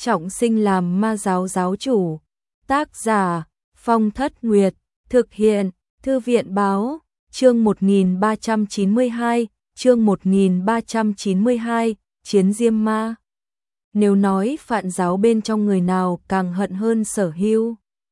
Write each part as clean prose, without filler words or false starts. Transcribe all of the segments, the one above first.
trọng sinh làm ma giáo giáo chủ. Tác giả Phong Thất Nguyệt, thực hiện Thư viện báo, chương 1392, Chiến Diêm Ma. Nếu nói Phạn giáo bên trong người nào càng hận hơn Sở Hưu,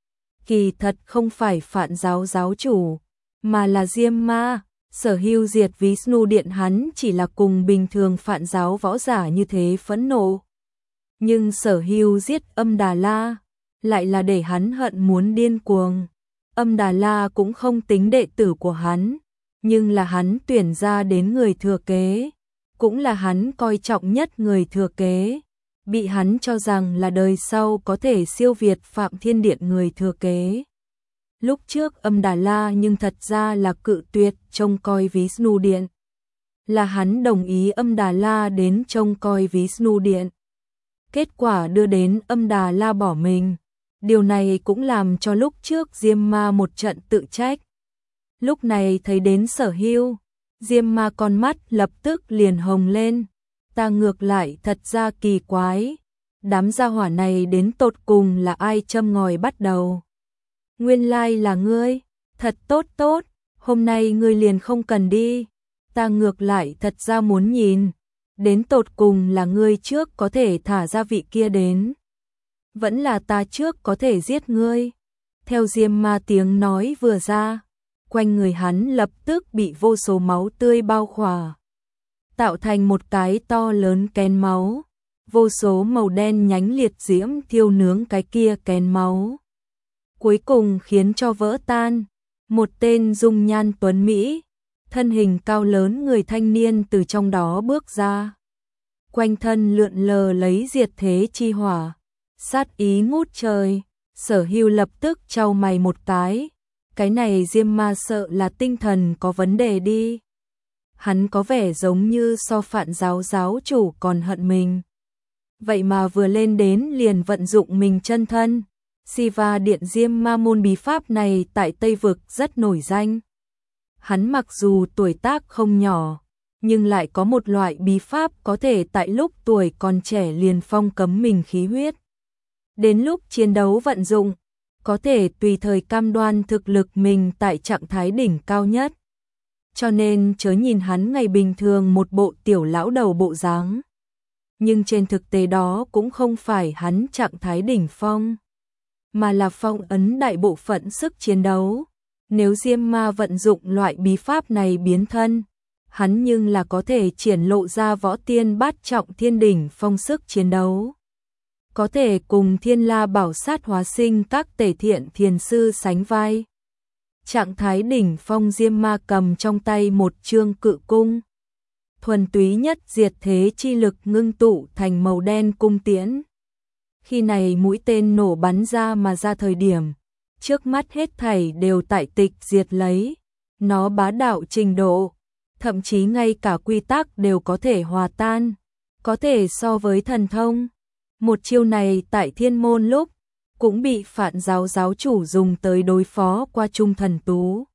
kỳ thật không phải Phạn giáo giáo chủ, mà là Diêm Ma. Sở Hưu diệt Vishnu Điện hắn chỉ là cùng bình thường Phạn giáo võ giả như thế phẫn nộ. Nhưng Sở Hưu giết Âm Đà La, lại là để hắn hận muốn điên cuồng. Âm Đà La cũng không tính đệ tử của hắn, nhưng là hắn tuyển ra đến người thừa kế, cũng là hắn coi trọng nhất người thừa kế, bị hắn cho rằng là đời sau có thể siêu việt Phạm Thiên Điện người thừa kế. Lúc trước Âm Đà La nhưng thật ra là cự tuyệt trông coi Vishnu Điện. Là hắn đồng ý Âm Đà La đến trông coi Vishnu Điện. Kết quả đưa đến Âm Đà La bỏ mình. Điều này cũng làm cho lúc trước Diêm Ma một trận tự trách. Lúc này thấy đến Sở Hưu, Diêm Ma con mắt lập tức liền hồng lên. Ta ngược lại thật ra kỳ quái, đám gia hỏa này đến tột cùng là ai châm ngòi bắt đầu. Nguyên lai là ngươi, thật tốt tốt, hôm nay ngươi liền không cần đi. Ta ngược lại thật ra muốn nhìn, đến tột cùng là ngươi trước có thể thả ra vị kia đến, vẫn là ta trước có thể giết ngươi. Theo Diêm Ma tiếng nói vừa ra, quanh người hắn lập tức bị vô số máu tươi bao khỏa, tạo thành một cái to lớn kén máu, vô số màu đen nhánh liệt diễm thiêu nướng cái kia kén máu. Cuối cùng khiến cho vỡ tan, một tên dung nhan tuấn Mỹ, thân hình cao lớn người thanh niên từ trong đó bước ra. Quanh thân lượn lờ lấy diệt thế chi hỏa, sát ý ngút trời. Sở Hưu lập tức chau mày một cái này Diêm Ma sợ là tinh thần có vấn đề đi. Hắn có vẻ giống như so Phạn giáo giáo chủ còn hận mình. Vậy mà vừa lên đến liền vận dụng mình chân thân. Siva Điện Diêm Ma môn bí pháp này tại Tây Vực rất nổi danh. Hắn mặc dù tuổi tác không nhỏ, nhưng lại có một loại bí pháp có thể tại lúc tuổi còn trẻ liền phong cấm mình khí huyết. Đến lúc chiến đấu vận dụng, có thể tùy thời cam đoan thực lực mình tại trạng thái đỉnh cao nhất. Cho nên chớ nhìn hắn ngày bình thường một bộ tiểu lão đầu bộ dáng, nhưng trên thực tế đó cũng không phải hắn trạng thái đỉnh phong, mà là phong ấn đại bộ phận sức chiến đấu. Nếu Diêm Ma vận dụng loại bí pháp này biến thân, hắn nhưng là có thể triển lộ ra võ tiên bát trọng thiên đỉnh phong sức chiến đấu. Có thể cùng Thiên La Bảo Sát hóa sinh các tể thiện thiền sư sánh vai. Trạng thái đỉnh phong Diêm Ma cầm trong tay một chương cự cung. Thuần túy nhất diệt thế chi lực ngưng tụ thành màu đen cung tiễn. Khi này mũi tên nổ bắn ra mà ra thời điểm, trước mắt hết thảy đều tại tịch diệt lấy. Nó bá đạo trình độ, thậm chí ngay cả quy tắc đều có thể hòa tan, có thể so với thần thông. Một chiêu này tại Thiên Môn lúc cũng bị Phạn giáo giáo chủ dùng tới đối phó qua Trung Thần Tú.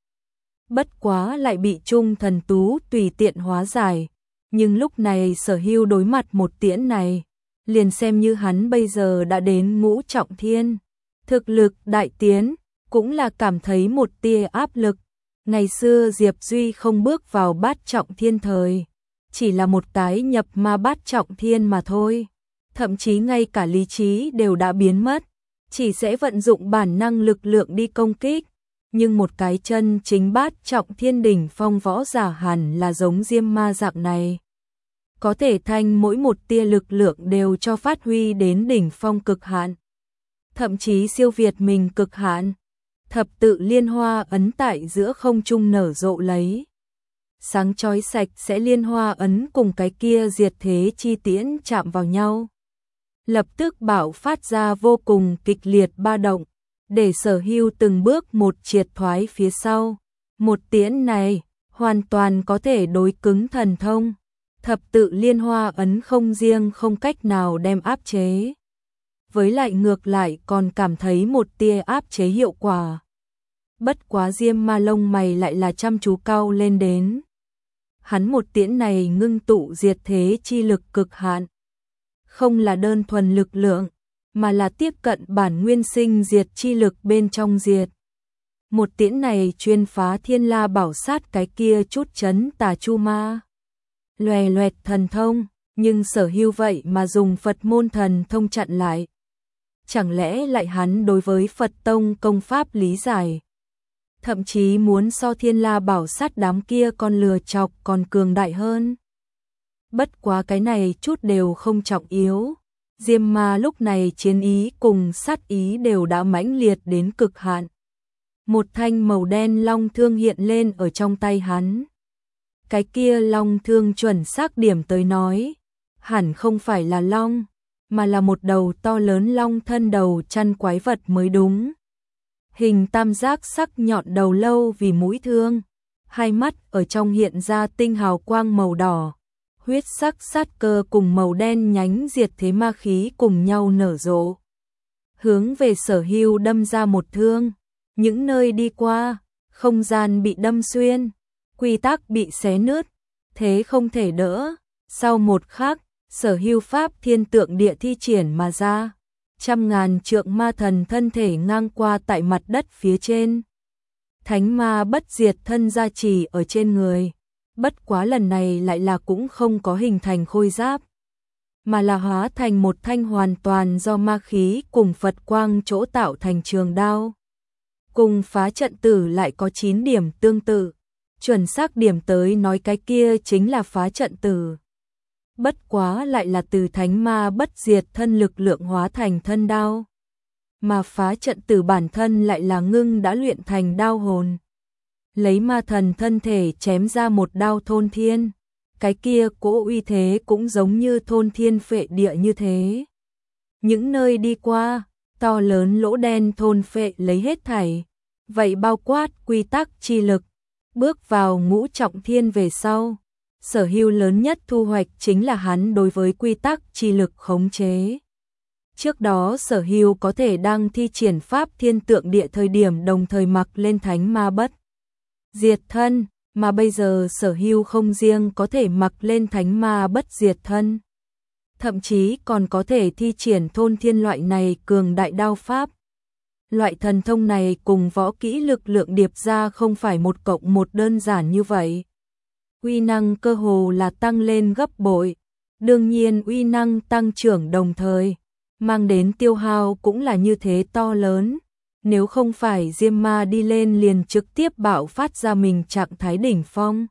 Bất quá lại bị Trung Thần Tú tùy tiện hóa giải, nhưng lúc này Sở Hưu đối mặt một tiễn này, liền xem như hắn bây giờ đã đến ngũ trọng thiên, thực lực đại tiến, cũng là cảm thấy một tia áp lực. Ngày xưa Diệp Duy không bước vào bát trọng thiên thời, chỉ là một cái nhập ma bát trọng thiên mà thôi. Thậm chí ngay cả lý trí đều đã biến mất, chỉ sẽ vận dụng bản năng lực lượng đi công kích. Nhưng một cái chân chính bát trọng thiên đỉnh phong võ giả hẳn là giống Diêm Ma dạng này. Có thể thanh mỗi một tia lực lượng đều cho phát huy đến đỉnh phong cực hạn. Thậm chí siêu việt mình cực hạn. Thập tự liên hoa ấn tại giữa không trung nở rộ lấy. Sáng chói sạch sẽ liên hoa ấn cùng cái kia diệt thế chi tiễn chạm vào nhau. Lập tức bạo phát ra vô cùng kịch liệt ba động, để Sở Hưu từng bước một triệt thoái phía sau. Một tiễn này hoàn toàn có thể đối cứng thần thông. Thập tự liên hoa ấn không riêng không cách nào đem áp chế, với lại ngược lại còn cảm thấy một tia áp chế hiệu quả. Bất quá Diêm Ma lông mày lại là chăm chú cau lên đến. Hắn một tiễn này ngưng tụ diệt thế chi lực cực hạn, không là đơn thuần lực lượng, mà là tiếp cận bản nguyên sinh diệt chi lực bên trong diệt. Một tiễn này chuyên phá Thiên La Bảo Sát cái kia chút chấn tà chu ma. Loè loẹt thần thông, nhưng Sở Hưu vậy mà dùng Phật môn thần thông chặn lại. Chẳng lẽ lại hắn đối với Phật tông công pháp lý giải, thậm chí muốn so Thiên La Bảo Sát đám kia con lừa chọc còn cường đại hơn. Bất quá cái này chút đều không trọng yếu. Diêm Ma lúc này chiến ý cùng sát ý đều đã mãnh liệt đến cực hạn. Một thanh màu đen long thương hiện lên ở trong tay hắn. Cái kia long thương chuẩn xác điểm tới nói, hẳn không phải là long, mà là một đầu to lớn long thân đầu chăn quái vật mới đúng. Hình tam giác sắc nhọn đầu lâu vì mũi thương, hai mắt ở trong hiện ra tinh hào quang màu đỏ, huyết sắc sát cơ cùng màu đen nhánh diệt thế ma khí cùng nhau nở rộ. Hướng về Sở Hưu đâm ra một thương, những nơi đi qua, không gian bị đâm xuyên, quy tắc bị xé nứt, thế không thể đỡ. Sau một khắc, Sở Hưu pháp thiên tượng địa thi triển mà ra, trăm ngàn trượng ma thần thân thể ngang qua tại mặt đất phía trên. Thánh ma bất diệt thân gia trì ở trên người, bất quá lần này lại là cũng không có hình thành khôi giáp, mà là hóa thành một thanh hoàn toàn do ma khí cùng Phật quang chỗ tạo thành trường đao. Cùng phá trận tử lại có 9 điểm tương tự, chuẩn xác điểm tới nói cái kia chính là phá trận tử. Bất quá lại là từ thánh ma bất diệt thân lực lượng hóa thành thân đao, mà phá trận tử bản thân lại là ngưng đã luyện thành đao hồn. Lấy ma thần thân thể chém ra một đao thôn thiên, cái kia cỗ uy thế cũng giống như thôn thiên phệ địa như thế. Những nơi đi qua, to lớn lỗ đen thôn phệ lấy hết thảy, vậy bao quát quy tắc chi lực. Bước vào ngũ trọng thiên về sau, Sở Hưu lớn nhất thu hoạch chính là hắn đối với quy tắc chi lực khống chế. Trước đó Sở Hưu có thể đang thi triển pháp thiên tượng địa thời điểm đồng thời mặc lên thánh ma bất diệt thân, mà bây giờ Sở Hưu không riêng có thể mặc lên thánh ma bất diệt thân, thậm chí còn có thể thi triển thôn thiên loại này cường đại đao pháp. Loại thần thông này cùng võ kỹ lực lượng điệp ra không phải 1+1 đơn giản như vậy. Uy năng cơ hồ là tăng lên gấp bội. Đương nhiên uy năng tăng trưởng đồng thời, mang đến tiêu hao cũng là như thế to lớn. Nếu không phải Diêm Ma đi lên liền trực tiếp bạo phát ra mình trạng thái đỉnh phong,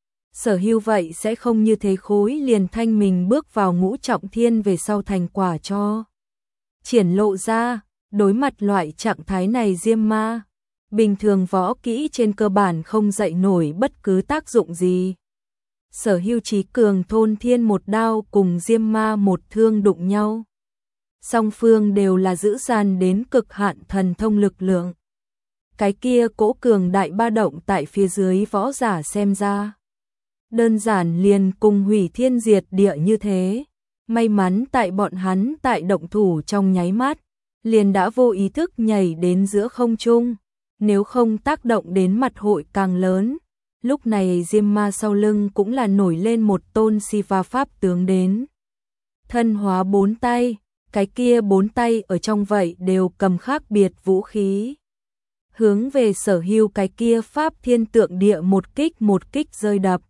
Sở Hưu vậy sẽ không như thế khối liền thanh mình bước vào ngũ trọng thiên về sau thành quả cho triển lộ ra. Đối mặt loại trạng thái này Diêm Ma, bình thường võ kỹ trên cơ bản không dậy nổi bất cứ tác dụng gì. Sở Hưu trí cường thôn thiên một đao cùng Diêm Ma một thương đụng nhau. Song phương đều là giữ dàn đến cực hạn thần thông lực lượng. Cái kia cỗ cường đại ba động tại phía dưới võ giả xem ra, đơn giản liền cùng hủy thiên diệt địa như thế. May mắn tại bọn hắn tại động thủ trong nháy mắt, liền đã vô ý thức nhảy đến giữa không trung, nếu không tác động đến mặt hội càng lớn. Lúc này Diêm Ma sau lưng cũng là nổi lên một tôn Siva pháp tướng đến. Thân hóa 4 tay, cái kia 4 tay ở trong vậy đều cầm khác biệt vũ khí. Hướng về Sở Hưu cái kia pháp thiên tượng địa một kích rơi đập.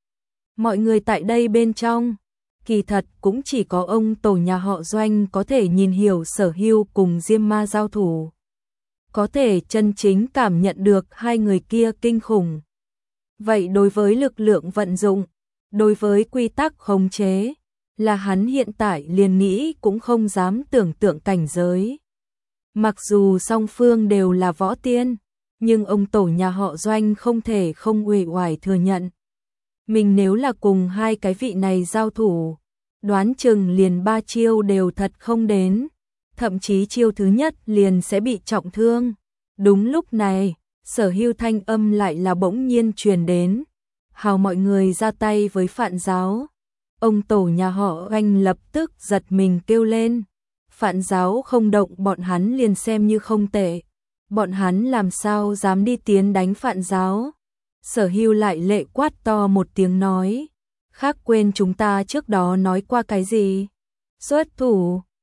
Mọi người tại đây bên trong, kỳ thật cũng chỉ có ông tổ nhà họ Doanh có thể nhìn hiểu Sở Hưu cùng Diêm Ma giao thủ, có thể chân chính cảm nhận được hai người kia kinh khủng. Vậy đối với lực lượng vận dụng, đối với quy tắc khống chế, là hắn hiện tại liền nghĩ cũng không dám tưởng tượng cảnh giới. Mặc dù song phương đều là võ tiên, nhưng ông tổ nhà họ Doanh không thể không uể oải thừa nhận. Mình nếu là cùng hai cái vị này giao thủ, đoán chừng liền 3 chiêu đều thật không đến, thậm chí chiêu thứ nhất liền sẽ bị trọng thương. Đúng lúc này, Sở Hưu thanh âm lại là bỗng nhiên truyền đến. Hào mọi người ra tay với Phạn Giáo. Ông tổ nhà họ Doanh lập tức giật mình kêu lên. Phạn Giáo không động bọn hắn liền xem như không tệ. Bọn hắn làm sao dám đi tiến đánh Phạn Giáo. Sở Hưu lại lệ quát to một tiếng nói. Khác quên chúng ta trước đó nói qua cái gì? Xuất thủ,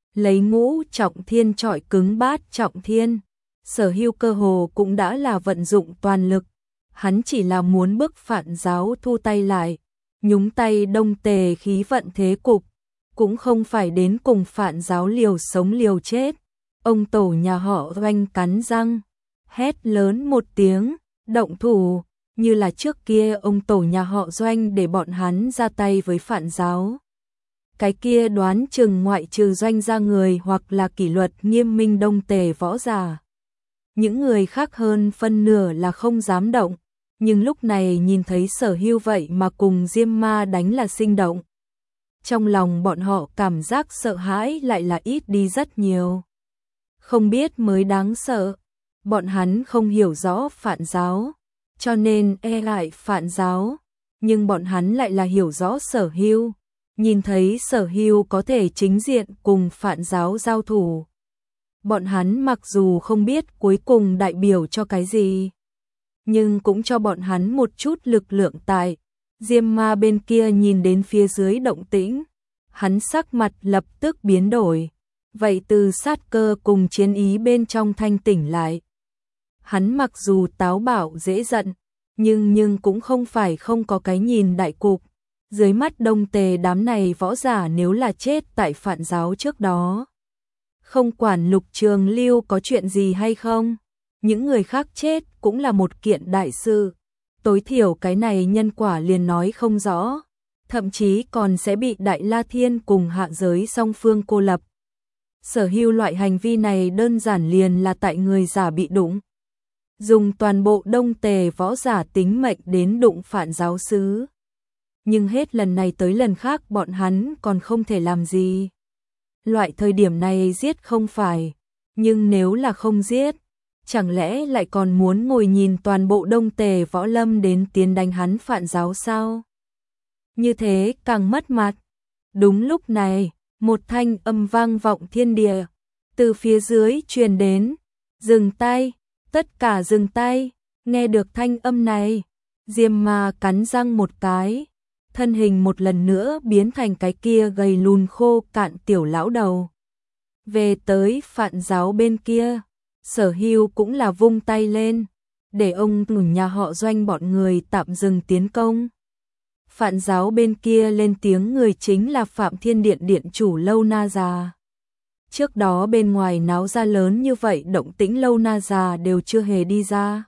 lấy ngũ trọng thiên trọi cứng bát trọng thiên. Sở Hưu cơ hồ cũng đã là vận dụng toàn lực, hắn chỉ là muốn bức Phạn giáo thu tay lại, nhúng tay Đông Tề khí vận thế cục, cũng không phải đến cùng Phạn giáo liều sống liều chết. Ông tổ nhà họ Doanh cắn răng, hét lớn một tiếng, động thủ, như là trước kia ông tổ nhà họ Doanh để bọn hắn ra tay với Phạn giáo. Cái kia đoán chừng ngoại trừ Doanh ra người hoặc là kỷ luật nghiêm minh Đông Tề võ giả. Những người khác hơn phân nửa là không dám động, nhưng lúc này nhìn thấy Sở Hưu vậy mà cùng Diêm Ma đánh là sinh động. Trong lòng bọn họ cảm giác sợ hãi lại là ít đi rất nhiều. Không biết mới đáng sợ, bọn hắn không hiểu rõ Phạn giáo, cho nên e ngại Phạn giáo, nhưng bọn hắn lại là hiểu rõ Sở Hưu, nhìn thấy Sở Hưu có thể chính diện cùng Phạn giáo giao thủ. Bọn hắn mặc dù không biết cuối cùng đại biểu cho cái gì, nhưng cũng cho bọn hắn một chút lực lượng tại. Diêm Ma bên kia nhìn đến phía dưới động tĩnh, hắn sắc mặt lập tức biến đổi, vậy từ sát cơ cùng chiến ý bên trong thanh tỉnh lại. Hắn mặc dù táo bạo dễ giận, nhưng cũng không phải không có cái nhìn đại cục. Dưới mắt Đông Tề đám này võ giả nếu là chết tại Phạn giáo trước đó, không quản Lục Trường Lưu có chuyện gì hay không, những người khác chết cũng là một kiện đại sự. Tối thiểu cái này nhân quả liền nói không rõ, thậm chí còn sẽ bị Đại La Thiên cùng hạ giới song phương cô lập. Sở Hưu loại hành vi này đơn giản liền là tại người giả bị đụng. Dùng toàn bộ Đông Tề võ giả tính mệnh đến đụng Phạn giáo sứ. Nhưng hết lần này tới lần khác bọn hắn còn không thể làm gì. Loại thời điểm này giết không phải, nhưng nếu là không giết, chẳng lẽ lại còn muốn ngồi nhìn toàn bộ Đông Tề võ lâm đến tiến đánh hắn Phạn giáo sao? Như thế càng mất mặt. Đúng lúc này, một thanh âm vang vọng thiên địa, từ phía dưới truyền đến, dừng tay, tất cả dừng tay. Nghe được thanh âm này, Diêm Ma cắn răng một cái, thân hình một lần nữa biến thành cái kia gầy lùn khô cạn tiểu lão đầu. Về tới Phạn giáo bên kia, Sở Hưu cũng là vung tay lên, để ông nhà họ Doanh bọn người tạm dừng tiến công. Phạn giáo bên kia lên tiếng người chính là Phạm Thiên Điện điện chủ Lâu Na Già. Trước đó bên ngoài náo ra lớn như vậy động tĩnh Lâu Na Già đều chưa hề đi ra.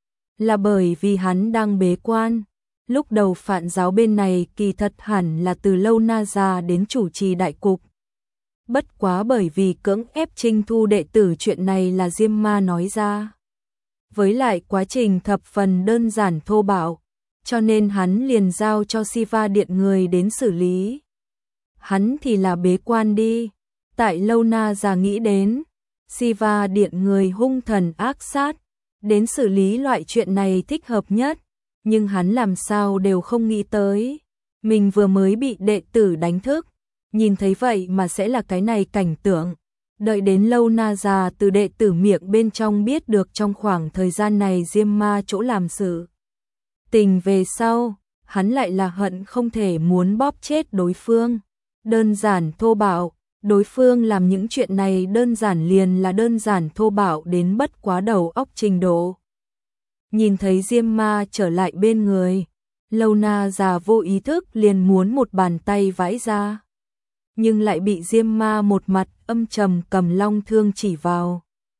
Là bởi vì hắn đang bế quan. Lúc đầu Phạn giáo bên này kỳ thật hẳn là từ Lâu Na Già đến chủ trì đại cục. Bất quá bởi vì cưỡng ép trinh thu đệ tử chuyện này là Diêm Ma nói ra. Với lại quá trình thập phần đơn giản thô bạo, cho nên hắn liền giao cho Siva Điện người đến xử lý. Hắn thì là bế quan đi. Tại Lâu Na Già nghĩ đến, Siva Điện người hung thần ác sát, đến xử lý loại chuyện này thích hợp nhất, nhưng hắn làm sao đều không nghĩ tới. Mình vừa mới bị đệ tử đánh thức, nhìn thấy vậy mà sẽ là cái này cảnh tượng. Đợi đến Lâu Na Già từ đệ tử miệng bên trong biết được trong khoảng thời gian này Diêm Ma chỗ làm sự tình về sau, hắn lại là hận không thể muốn bóp chết đối phương. Đơn giản thô bạo, đối phương làm những chuyện này đơn giản liền là đơn giản thô bạo đến bất quá đầu óc trình độ. Nhìn thấy Diêm Ma trở lại bên người, Lâu Na Già vô ý thức liền muốn một bàn tay vãi ra, nhưng lại bị Diêm Ma một mặt âm trầm cầm long thương chỉ vào.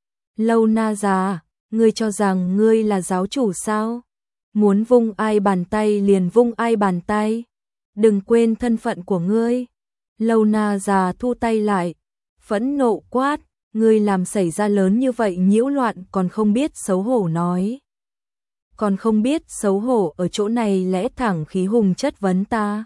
Lâu Na Già, ngươi cho rằng ngươi là giáo chủ sao? Muốn vung ai bàn tay liền vung ai bàn tay. Đừng quên thân phận của ngươi. Lâu Na Già thu tay lại, phẫn nộ quát, ngươi làm xảy ra lớn như vậy nhiễu loạn còn không biết xấu hổ nói. Còn không biết xấu hổ ở chỗ này lẽ thẳng khí hùng chất vấn ta.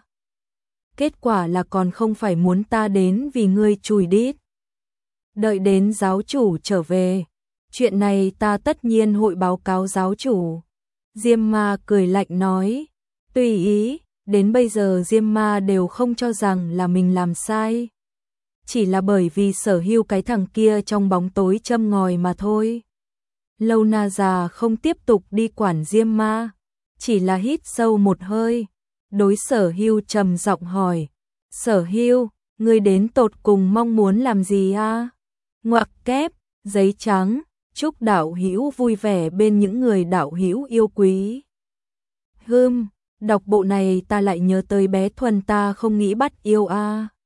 Kết quả là còn không phải muốn ta đến vì ngươi chùi đít. Đợi đến giáo chủ trở về, chuyện này ta tất nhiên hội báo cáo giáo chủ. Diêm Ma cười lạnh nói, tùy ý, đến bây giờ Diêm Ma đều không cho rằng là mình làm sai. Chỉ là bởi vì Sở Hưu cái thằng kia trong bóng tối châm ngòi mà thôi. Lâu Na Già không tiếp tục đi quản Diêm Ma, chỉ là hít sâu một hơi, đối Sở Hưu trầm giọng hỏi, Sở Hưu, Ngươi đến tột cùng mong muốn làm gì a? Ngoặc kép, giấy trắng, chúc đạo hữu vui vẻ bên những người đạo hữu yêu quý. Đọc bộ này ta lại nhớ tới bé Thuần ta không nghĩ bắt yêu a.